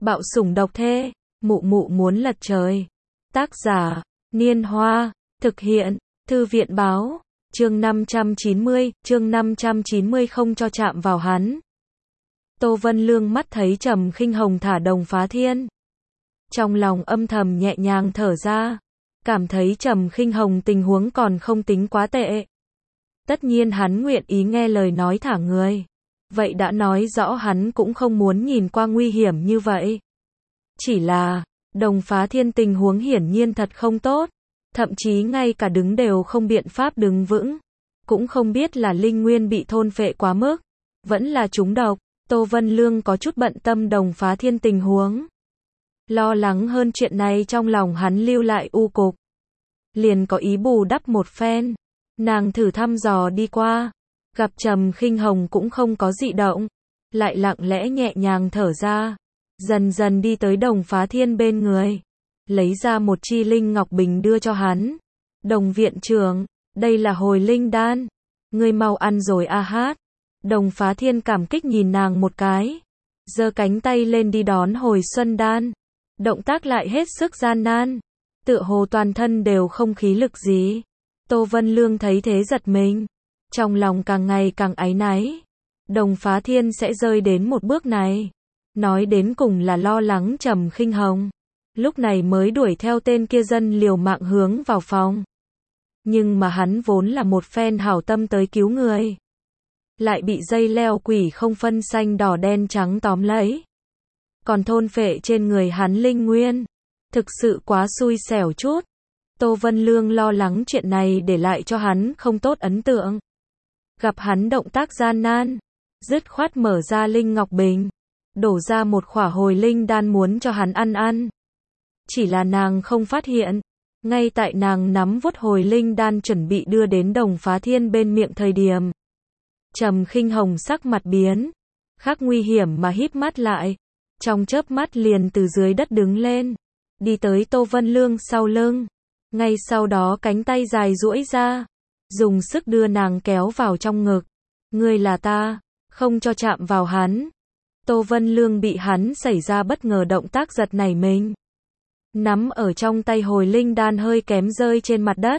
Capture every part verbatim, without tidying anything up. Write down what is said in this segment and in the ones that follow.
Bạo sủng độc thê, mụ mụ muốn lật trời. Tác giả, Niên Hoa, thực hiện, Thư viện Báo, chương năm trăm chín mươi, chương năm trăm chín mươi không cho chạm vào hắn. Tô Vân Lương mắt thấy Trầm Khinh Hồng thả Đồng Phá Thiên. Trong lòng âm thầm nhẹ nhàng thở ra, cảm thấy Trầm Khinh Hồng tình huống còn không tính quá tệ. Tất nhiên hắn nguyện ý nghe lời nói thả người. Vậy đã nói rõ hắn cũng không muốn nhìn qua nguy hiểm như vậy. Chỉ là, Đồng Phá Thiên tình huống hiển nhiên thật không tốt. Thậm chí ngay cả đứng đều không biện pháp đứng vững. Cũng không biết là linh nguyên bị thôn phệ quá mức, vẫn là trúng độc. Tô Vân Lương có chút bận tâm Đồng Phá Thiên tình huống. Lo lắng hơn chuyện này trong lòng hắn lưu lại u cục. Liền có ý bù đắp một phen. Nàng thử thăm dò đi qua. Gặp Trầm Khinh Hồng cũng không có dị động. Lại lặng lẽ nhẹ nhàng thở ra. Dần dần đi tới Đồng Phá Thiên bên người. Lấy ra một chi linh ngọc bình đưa cho hắn. Đồng viện trưởng, đây là hồi linh đan. Ngươi mau ăn rồi a hát. Đồng Phá Thiên cảm kích nhìn nàng một cái. Giơ cánh tay lên đi đón hồi xuân đan. Động tác lại hết sức gian nan. Tựa hồ toàn thân đều không khí lực gì. Tô Vân Lương thấy thế giật mình. Trong lòng càng ngày càng áy náy. Đồng Phá Thiên sẽ rơi đến một bước này. Nói đến cùng là lo lắng Trầm Khinh Hồng. Lúc này mới đuổi theo tên kia dân liều mạng hướng vào phòng. Nhưng mà hắn vốn là một phen hảo tâm tới cứu người. Lại bị dây leo quỷ không phân xanh đỏ đen trắng tóm lấy. Còn thôn phệ trên người hắn linh nguyên. Thực sự quá xui xẻo chút. Tô Vân Lương lo lắng chuyện này để lại cho hắn không tốt ấn tượng. Gặp hắn động tác gian nan. Dứt khoát mở ra linh ngọc bình. Đổ ra một khỏa hồi linh đan muốn cho hắn ăn ăn. Chỉ là nàng không phát hiện. Ngay tại nàng nắm vuốt hồi linh đan chuẩn bị đưa đến Đồng Phá Thiên bên miệng thời điểm. Trầm Khinh Hồng sắc mặt biến. Khắc nguy hiểm mà híp mắt lại. Trong chớp mắt liền từ dưới đất đứng lên. Đi tới Tô Vân Lương sau lưng. Ngay sau đó cánh tay dài duỗi ra. Dùng sức đưa nàng kéo vào trong ngực. Ngươi là ta, không cho chạm vào hắn. Tô Vân Lương bị hắn xảy ra bất ngờ động tác giật nảy mình. Nắm ở trong tay hồi linh đan hơi kém rơi trên mặt đất.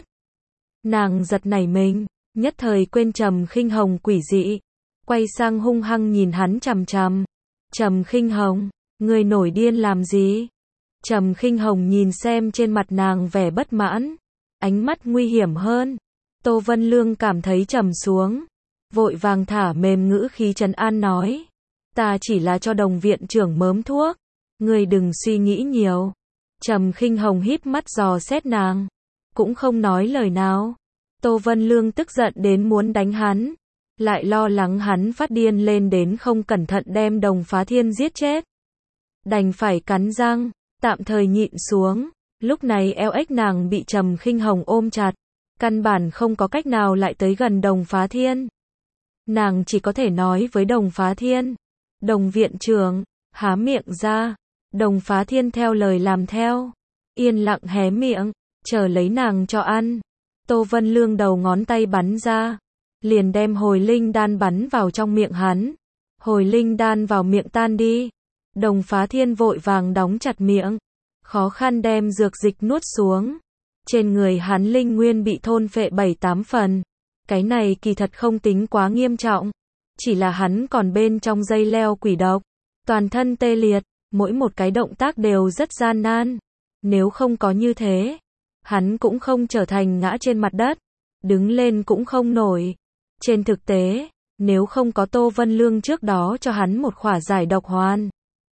Nàng giật nảy mình, nhất thời quên Trầm Khinh Hồng quỷ dị. Quay sang hung hăng nhìn hắn chằm chằm. Trầm Khinh Hồng, ngươi nổi điên làm gì? Trầm Khinh Hồng nhìn xem trên mặt nàng vẻ bất mãn. Ánh mắt nguy hiểm hơn. Tô Vân Lương cảm thấy trầm xuống. Vội vàng thả mềm ngữ khí trấn an nói. Ta chỉ là cho Đồng viện trưởng mớm thuốc. Ngươi đừng suy nghĩ nhiều. Trầm Khinh Hồng híp mắt dò xét nàng. Cũng không nói lời nào. Tô Vân Lương tức giận đến muốn đánh hắn. Lại lo lắng hắn phát điên lên đến không cẩn thận đem Đồng Phá Thiên giết chết. Đành phải cắn răng, tạm thời nhịn xuống. Lúc này eo ếch nàng bị Trầm Khinh Hồng ôm chặt. Căn bản không có cách nào lại tới gần Đồng Phá Thiên. Nàng chỉ có thể nói với Đồng Phá Thiên. Đồng viện trưởng, há miệng ra. Đồng Phá Thiên theo lời làm theo. Yên lặng hé miệng, chờ lấy nàng cho ăn. Tô Vân Lương đầu ngón tay bắn ra. Liền đem hồi linh đan bắn vào trong miệng hắn. Hồi linh đan vào miệng tan đi. Đồng Phá Thiên vội vàng đóng chặt miệng. Khó khăn đem dược dịch nuốt xuống. Trên người hắn linh nguyên bị thôn phệ bảy tám phần. Cái này kỳ thật không tính quá nghiêm trọng. Chỉ là hắn còn bên trong dây leo quỷ độc. Toàn thân tê liệt. Mỗi một cái động tác đều rất gian nan. Nếu không có như thế, hắn cũng không trở thành ngã trên mặt đất. Đứng lên cũng không nổi. Trên thực tế, nếu không có Tô Vân Lương trước đó cho hắn một khỏa giải độc hoàn.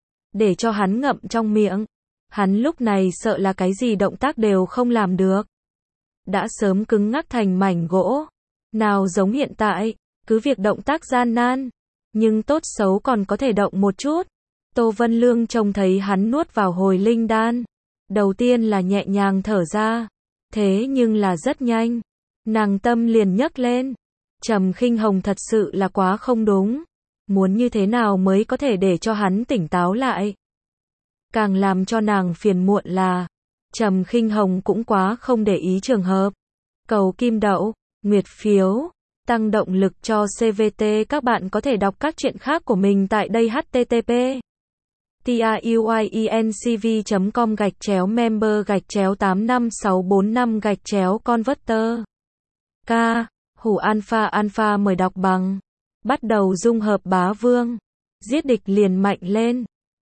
Để cho hắn ngậm trong miệng. Hắn lúc này sợ là cái gì động tác đều không làm được. Đã sớm cứng ngắc thành mảnh gỗ. Nào giống hiện tại, cứ việc động tác gian nan. Nhưng tốt xấu còn có thể động một chút. Tô Vân Lương trông thấy hắn nuốt vào hồi linh đan. Đầu tiên là nhẹ nhàng thở ra. Thế nhưng là rất nhanh. Nàng tâm liền nhấc lên. Trầm Khinh Hồng thật sự là quá không đúng. Muốn như thế nào mới có thể để cho hắn tỉnh táo lại. Càng làm cho nàng phiền muộn là Trầm Khinh Hồng cũng quá không để ý trường hợp. Cầu kim đậu, nguyệt phiếu, tăng động lực cho xê vê tê. Các bạn có thể đọc các truyện khác của mình tại đây. H T T P tiuyiencv.com gạch chéo member gạch chéo tám năm sáu bốn năm gạch chéo converter. K. Hủ alpha alpha mời đọc bằng. Bắt đầu dung hợp bá vương. Giết địch liền mạnh lên.